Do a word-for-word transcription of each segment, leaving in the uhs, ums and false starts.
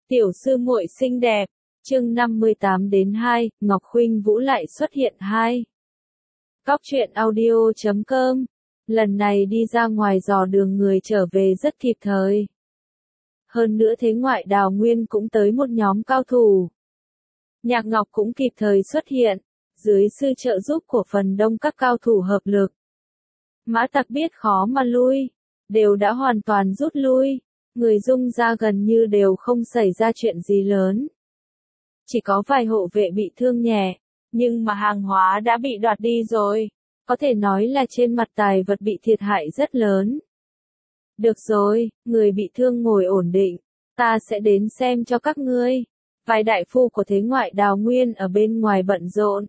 Tiểu sư muội xinh đẹp, chương năm mươi tám đến hai, Ngọc Khuynh Vũ lại xuất hiện hai. Cóc truyện audio chấm com, lần này đi ra ngoài dò đường người trở về rất kịp thời. Hơn nữa thế ngoại Đào Nguyên cũng tới một nhóm cao thủ. Nhạc Ngọc cũng kịp thời xuất hiện, dưới sự trợ giúp của phần đông các cao thủ hợp lực. Mã Tặc biết khó mà lui, đều đã hoàn toàn rút lui. Người Dung ra gần như đều không xảy ra chuyện gì lớn. Chỉ có vài hộ vệ bị thương nhẹ, nhưng mà hàng hóa đã bị đoạt đi rồi. Có thể nói là trên mặt tài vật bị thiệt hại rất lớn. Được rồi, người bị thương ngồi ổn định, ta sẽ đến xem cho các ngươi. Vài đại phu của thế ngoại Đào Nguyên ở bên ngoài bận rộn.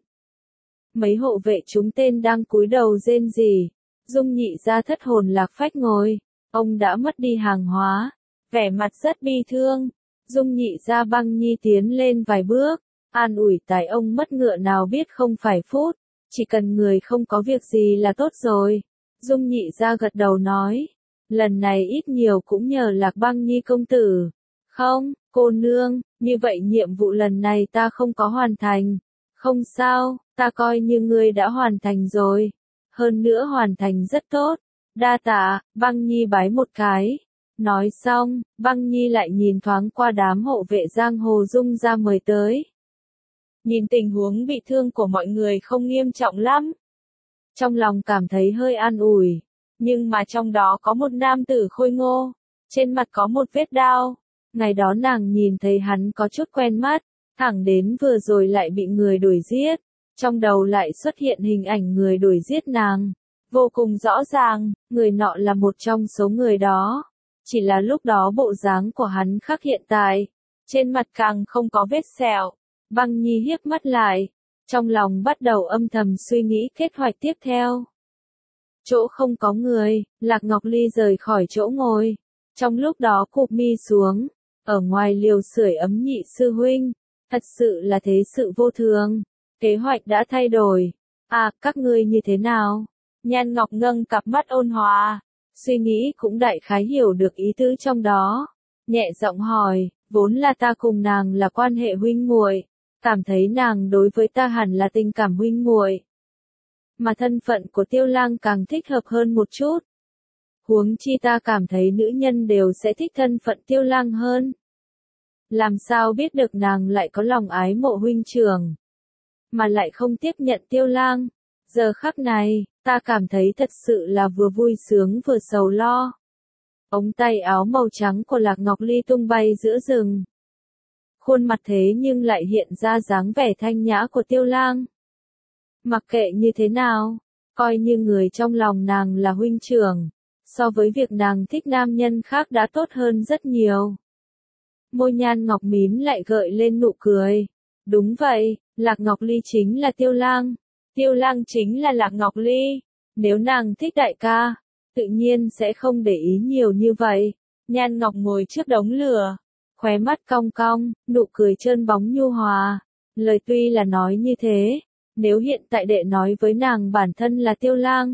Mấy hộ vệ chúng tên đang cúi đầu rên rỉ. Dung Nhị ra thất hồn lạc phách ngồi. Ông đã mất đi hàng hóa, vẻ mặt rất bi thương. Dung Nhị ra Băng Nhi tiến lên vài bước, an ủi tài ông mất ngựa nào biết không phải phút, chỉ cần người không có việc gì là tốt rồi. Dung Nhị ra gật đầu nói, lần này ít nhiều cũng nhờ Lạc Băng Nhi công tử. Không, cô nương, như vậy nhiệm vụ lần này ta không có hoàn thành. Không sao, ta coi như ngươi đã hoàn thành rồi. Hơn nữa hoàn thành rất tốt. Đa tạ, Băng Nhi bái một cái. Nói xong, Băng Nhi lại nhìn thoáng qua đám hộ vệ giang hồ Dung ra mời tới. Nhìn tình huống bị thương của mọi người không nghiêm trọng lắm. Trong lòng cảm thấy hơi an ủi. Nhưng mà trong đó có một nam tử khôi ngô. Trên mặt có một vết đao. Ngày đó nàng nhìn thấy hắn có chút quen mắt. Thẳng đến vừa rồi lại bị người đuổi giết. Trong đầu lại xuất hiện hình ảnh người đuổi giết nàng. Vô cùng rõ ràng, người nọ là một trong số người đó. Chỉ là lúc đó bộ dáng của hắn khác hiện tại. Trên mặt càng không có vết sẹo. Băng Nhi hiếp mắt lại. Trong lòng bắt đầu âm thầm suy nghĩ kế hoạch tiếp theo. Chỗ không có người, Lạc Ngọc Ly rời khỏi chỗ ngồi. Trong lúc đó cụp mi xuống. Ở ngoài liều sưởi ấm Nhị sư huynh. Thật sự là thế sự vô thường. Kế hoạch đã thay đổi. À, các ngươi như thế nào? Nhan Ngọc nâng cặp mắt ôn hòa, suy nghĩ cũng đại khái hiểu được ý tứ trong đó. Nhẹ giọng hỏi, vốn là ta cùng nàng là quan hệ huynh muội, cảm thấy nàng đối với ta hẳn là tình cảm huynh muội. Mà thân phận của Tiêu Lang càng thích hợp hơn một chút. Huống chi ta cảm thấy nữ nhân đều sẽ thích thân phận Tiêu Lang hơn. Làm sao biết được nàng lại có lòng ái mộ huynh trưởng, mà lại không tiếp nhận Tiêu Lang. Giờ khắc này, ta cảm thấy thật sự là vừa vui sướng vừa sầu lo. Ống tay áo màu trắng của Lạc Ngọc Ly tung bay giữa rừng. Khuôn mặt thế nhưng lại hiện ra dáng vẻ thanh nhã của Tiêu Lang. Mặc kệ như thế nào, coi như người trong lòng nàng là huynh trưởng, so với việc nàng thích nam nhân khác đã tốt hơn rất nhiều. Môi Nhan Ngọc mím lại gợi lên nụ cười. Đúng vậy, Lạc Ngọc Ly chính là Tiêu Lang. Tiêu Lang chính là Lạc Ngọc Ly. Nếu nàng thích đại ca, tự nhiên sẽ không để ý nhiều như vậy. Nhan Ngọc ngồi trước đống lửa, khóe mắt cong cong, nụ cười trơn bóng nhu hòa. Lời tuy là nói như thế, nếu hiện tại đệ nói với nàng bản thân là Tiêu Lang,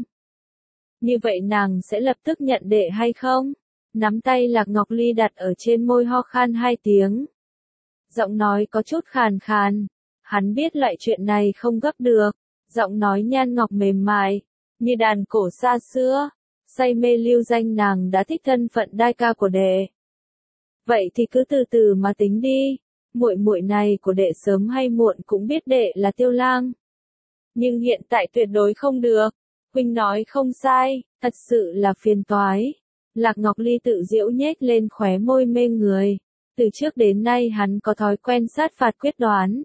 như vậy nàng sẽ lập tức nhận đệ hay không? Nắm tay Lạc Ngọc Ly đặt ở trên môi ho khan hai tiếng. Giọng nói có chút khàn khàn. Hắn biết loại chuyện này không gấp được. Giọng nói Nhan Ngọc mềm mại, như đàn cổ xa xưa. Say mê lưu danh nàng đã thích thân phận đai ca của đệ. Vậy thì cứ từ từ mà tính đi. Muội muội này của đệ sớm hay muộn cũng biết đệ là Tiêu Lang. Nhưng hiện tại tuyệt đối không được. Huynh nói không sai, thật sự là phiền toái. Lạc Ngọc Ly tự giễu nhếch lên khóe môi mê người. Từ trước đến nay hắn có thói quen sát phạt quyết đoán.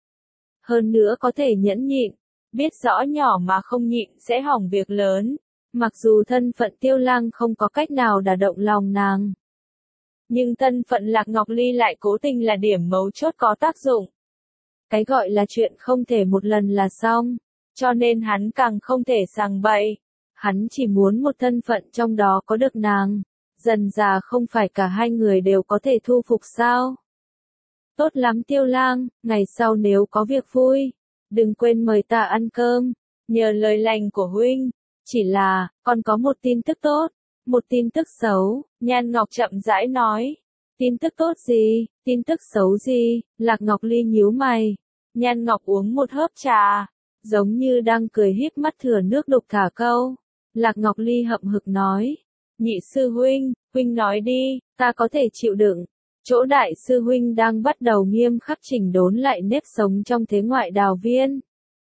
Hơn nữa có thể nhẫn nhịn, biết rõ nhỏ mà không nhịn sẽ hỏng việc lớn. Mặc dù thân phận Tiêu Lang không có cách nào đả động lòng nàng, nhưng thân phận Lạc Ngọc Ly lại cố tình là điểm mấu chốt có tác dụng. Cái gọi là chuyện không thể một lần là xong, cho nên hắn càng không thể sằng bậy. Hắn chỉ muốn một thân phận trong đó có được nàng. Dần dà không phải cả hai người đều có thể thu phục sao? Tốt lắm Tiêu Lang, ngày sau nếu có việc vui, đừng quên mời ta ăn cơm. Nhờ lời lành của huynh. Chỉ là, còn có một tin tức tốt, một tin tức xấu. Nhan Ngọc chậm rãi nói. Tin tức tốt gì, tin tức xấu gì, Lạc Ngọc Ly nhíu mày. Nhan Ngọc uống một hớp trà, giống như đang cười híp mắt thừa nước đục thả câu. Lạc Ngọc Ly hậm hực nói, nhị sư huynh, huynh nói đi, ta có thể chịu đựng. Chỗ đại sư huynh đang bắt đầu nghiêm khắc chỉnh đốn lại nếp sống trong thế ngoại đào viên.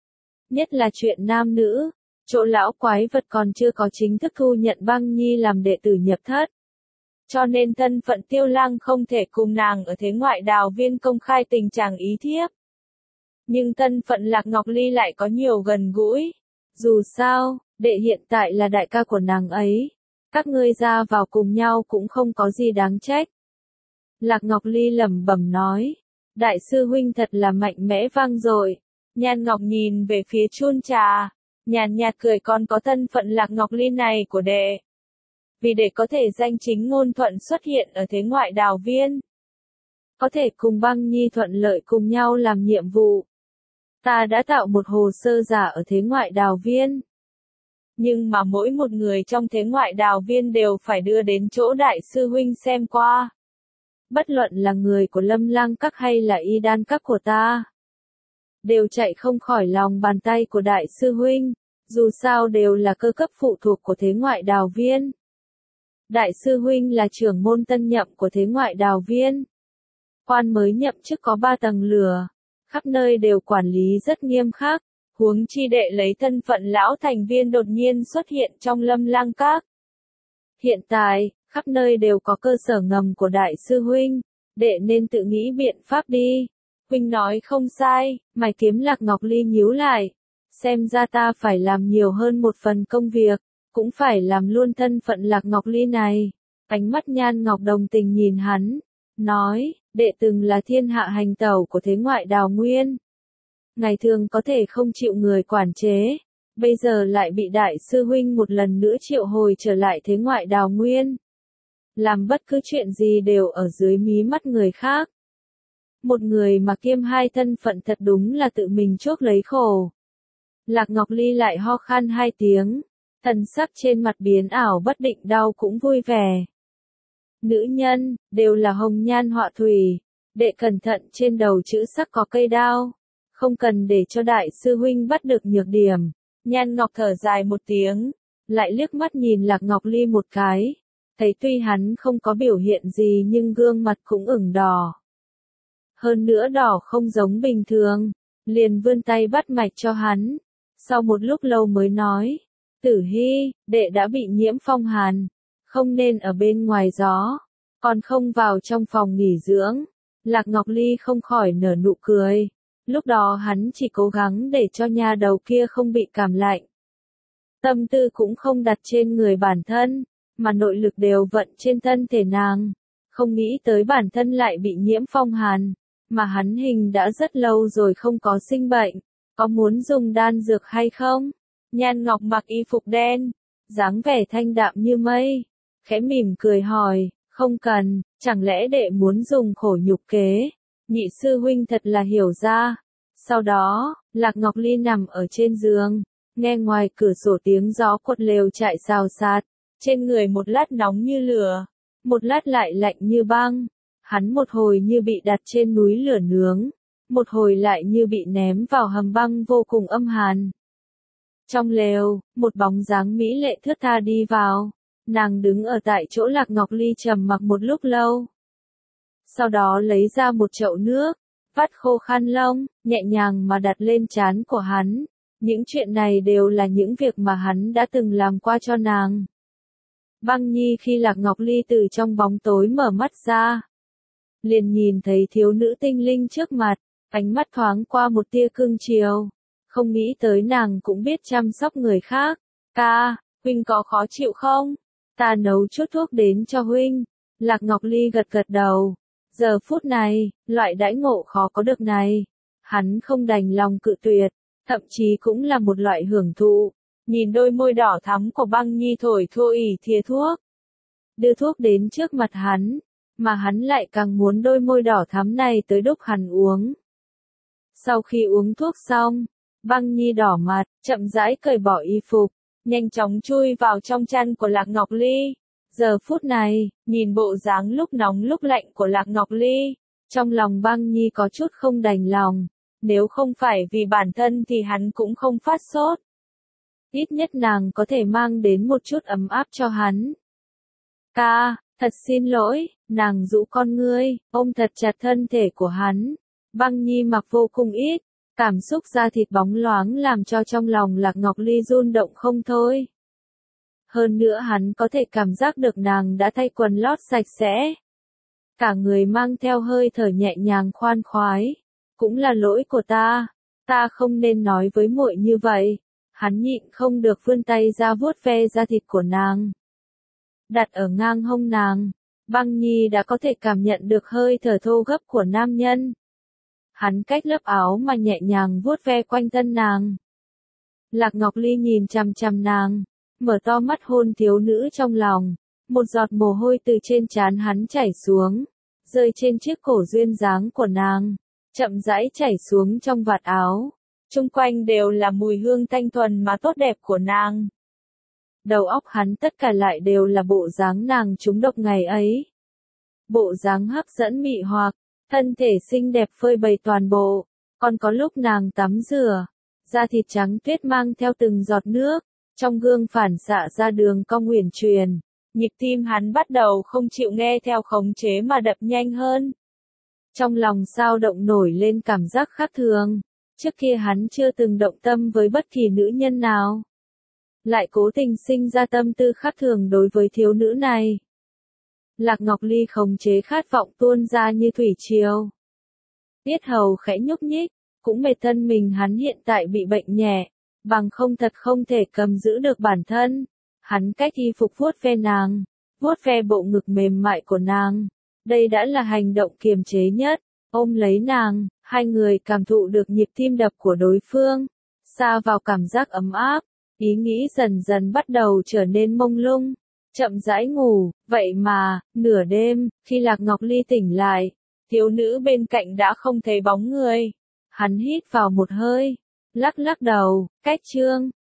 Nhất là chuyện nam nữ, chỗ lão quái vật còn chưa có chính thức thu nhận Băng Nhi làm đệ tử nhập thất. Cho nên thân phận Tiêu Lang không thể cùng nàng ở thế ngoại đào viên công khai tình trạng ý thiếp. Nhưng thân phận Lạc Ngọc Ly lại có nhiều gần gũi. Dù sao, đệ hiện tại là đại ca của nàng ấy. Các ngươi ra vào cùng nhau cũng không có gì đáng trách. Lạc Ngọc Ly lẩm bẩm nói. Đại sư huynh thật là mạnh mẽ vang dội. Nhan Ngọc nhìn về phía chun trà. Nhàn nhạt cười, còn có thân phận Lạc Ngọc Ly này của đệ. Vì để có thể danh chính ngôn thuận xuất hiện ở thế ngoại đào viên. Có thể cùng Băng Nhi thuận lợi cùng nhau làm nhiệm vụ. Ta đã tạo một hồ sơ giả ở thế ngoại đào viên. Nhưng mà mỗi một người trong thế ngoại đào viên đều phải đưa đến chỗ đại sư huynh xem qua. Bất luận là người của Lâm Lang Các hay là Y Đan Các của ta. Đều chạy không khỏi lòng bàn tay của đại sư huynh. Dù sao đều là cơ cấp phụ thuộc của thế ngoại đào viên. Đại sư huynh là trưởng môn tân nhậm của thế ngoại đào viên. Quan mới nhậm chức có ba tầng lửa. Khắp nơi đều quản lý rất nghiêm khắc. Huống chi đệ lấy thân phận lão thành viên đột nhiên xuất hiện trong Lâm Lang Các. Hiện tại, khắp nơi đều có cơ sở ngầm của đại sư huynh. Đệ nên tự nghĩ biện pháp đi. Huynh nói không sai, mày kiếm Lạc Ngọc Ly nhíu lại. Xem ra ta phải làm nhiều hơn một phần công việc. Cũng phải làm luôn thân phận Lạc Ngọc Ly này. Ánh mắt Nhan Ngọc đồng tình nhìn hắn. Nói, đệ từng là thiên hạ hành tẩu của thế ngoại đào nguyên. Ngày thường có thể không chịu người quản chế. Bây giờ lại bị đại sư huynh một lần nữa triệu hồi trở lại thế ngoại đào nguyên. Làm bất cứ chuyện gì đều ở dưới mí mắt người khác. Một người mà kiêm hai thân phận thật đúng là tự mình chuốc lấy khổ. Lạc Ngọc Ly lại ho khan hai tiếng. Thần sắc trên mặt biến ảo bất định, đau cũng vui vẻ. Nữ nhân, đều là hồng nhan họa thủy. Đệ cẩn thận, trên đầu chữ sắc có cây đao. Không cần để cho đại sư huynh bắt được nhược điểm. Nhan Ngọc thở dài một tiếng. Lại liếc mắt nhìn Lạc Ngọc Ly một cái. Thấy tuy hắn không có biểu hiện gì nhưng gương mặt cũng ửng đỏ. Hơn nữa đỏ không giống bình thường. Liền vươn tay bắt mạch cho hắn. Sau một lúc lâu mới nói. Tử Hy, đệ đã bị nhiễm phong hàn. Không nên ở bên ngoài gió. Còn không vào trong phòng nghỉ dưỡng. Lạc Ngọc Ly không khỏi nở nụ cười. Lúc đó hắn chỉ cố gắng để cho nha đầu kia không bị cảm lạnh. Tâm tư cũng không đặt trên người bản thân. Mà nội lực đều vận trên thân thể nàng. Không nghĩ tới bản thân lại bị nhiễm phong hàn. Mà hắn hình đã rất lâu rồi không có sinh bệnh. Có muốn dùng đan dược hay không? Nhan Ngọc mặc y phục đen, dáng vẻ thanh đạm như mây, khẽ mỉm cười hỏi, không cần, chẳng lẽ đệ muốn dùng khổ nhục kế? Nhị sư huynh thật là hiểu ra. Sau đó, Lạc Ngọc Ly nằm ở trên giường, nghe ngoài cửa sổ tiếng gió quật lều chạy xào xạc, trên người một lát nóng như lửa, một lát lại lạnh như băng. Hắn một hồi như bị đặt trên núi lửa nướng, một hồi lại như bị ném vào hầm băng vô cùng âm hàn. Trong lều, một bóng dáng mỹ lệ thướt tha đi vào. Nàng đứng ở tại chỗ Lạc Ngọc Ly trầm mặc một lúc lâu. Sau đó lấy ra một chậu nước, vắt khô khăn lông, nhẹ nhàng mà đặt lên trán của hắn. Những chuyện này đều là những việc mà hắn đã từng làm qua cho nàng. Băng Nhi khi Lạc Ngọc Ly từ trong bóng tối mở mắt ra, liền nhìn thấy thiếu nữ tinh linh trước mặt, ánh mắt thoáng qua một tia cương chiều. Không nghĩ tới nàng cũng biết chăm sóc người khác. Ca, huynh có khó chịu không? Ta nấu chút thuốc đến cho huynh. Lạc Ngọc Ly gật gật đầu. Giờ phút này, loại đãi ngộ khó có được này, hắn không đành lòng cự tuyệt, thậm chí cũng là một loại hưởng thụ. Nhìn đôi môi đỏ thắm của Băng Nhi thổi thô ỉ thìa thuốc. Đưa thuốc đến trước mặt hắn, mà hắn lại càng muốn đôi môi đỏ thắm này tới đúc hắn uống. Sau khi uống thuốc xong, Băng Nhi đỏ mặt, chậm rãi cởi bỏ y phục, nhanh chóng chui vào trong chăn của Lạc Ngọc Ly. Giờ phút này, nhìn bộ dáng lúc nóng lúc lạnh của Lạc Ngọc Ly, trong lòng Băng Nhi có chút không đành lòng, nếu không phải vì bản thân thì hắn cũng không phát sốt. Ít nhất nàng có thể mang đến một chút ấm áp cho hắn. Ca, thật xin lỗi, nàng rũ con ngươi, ôm thật chặt thân thể của hắn. Băng Nhi mặc vô cùng ít, cảm xúc da thịt bóng loáng làm cho trong lòng Lạc Ngọc Ly run động không thôi. Hơn nữa hắn có thể cảm giác được nàng đã thay quần lót sạch sẽ. Cả người mang theo hơi thở nhẹ nhàng khoan khoái. Cũng là lỗi của ta, ta không nên nói với muội như vậy. Hắn nhịn không được vươn tay ra vuốt ve da thịt của nàng. Đặt ở ngang hông nàng, Băng Nhi đã có thể cảm nhận được hơi thở thô gấp của nam nhân. Hắn cách lớp áo mà nhẹ nhàng vuốt ve quanh thân nàng. Lạc Ngọc Ly nhìn chằm chằm nàng, mở to mắt hôn thiếu nữ trong lòng. Một giọt mồ hôi từ trên trán hắn chảy xuống, rơi trên chiếc cổ duyên dáng của nàng, chậm rãi chảy xuống trong vạt áo. Chung quanh đều là mùi hương thanh thuần mà tốt đẹp của nàng. Đầu óc hắn tất cả lại đều là bộ dáng nàng trúng độc ngày ấy. Bộ dáng hấp dẫn mị hoặc, thân thể xinh đẹp phơi bày toàn bộ, còn có lúc nàng tắm rửa, da thịt trắng tuyết mang theo từng giọt nước, trong gương phản xạ ra đường cong uyển chuyển. Nhịp tim hắn bắt đầu không chịu nghe theo khống chế mà đập nhanh hơn. Trong lòng sao động nổi lên cảm giác khác thường. Trước kia hắn chưa từng động tâm với bất kỳ nữ nhân nào. Lại cố tình sinh ra tâm tư khác thường đối với thiếu nữ này. Lạc Ngọc Ly khống chế khát vọng tuôn ra như thủy triều. Tiết hầu khẽ nhúc nhích, cũng mệt thân mình hắn hiện tại bị bệnh nhẹ, bằng không thật không thể cầm giữ được bản thân. Hắn cách y phục vuốt ve nàng, vuốt ve bộ ngực mềm mại của nàng. Đây đã là hành động kiềm chế nhất. Ôm lấy nàng, hai người cảm thụ được nhịp tim đập của đối phương, xa vào cảm giác ấm áp, ý nghĩ dần dần bắt đầu trở nên mông lung, chậm rãi ngủ. Vậy mà, nửa đêm, khi Lạc Ngọc Ly tỉnh lại, thiếu nữ bên cạnh đã không thấy bóng người. Hắn hít vào một hơi, lắc lắc đầu, cách chương.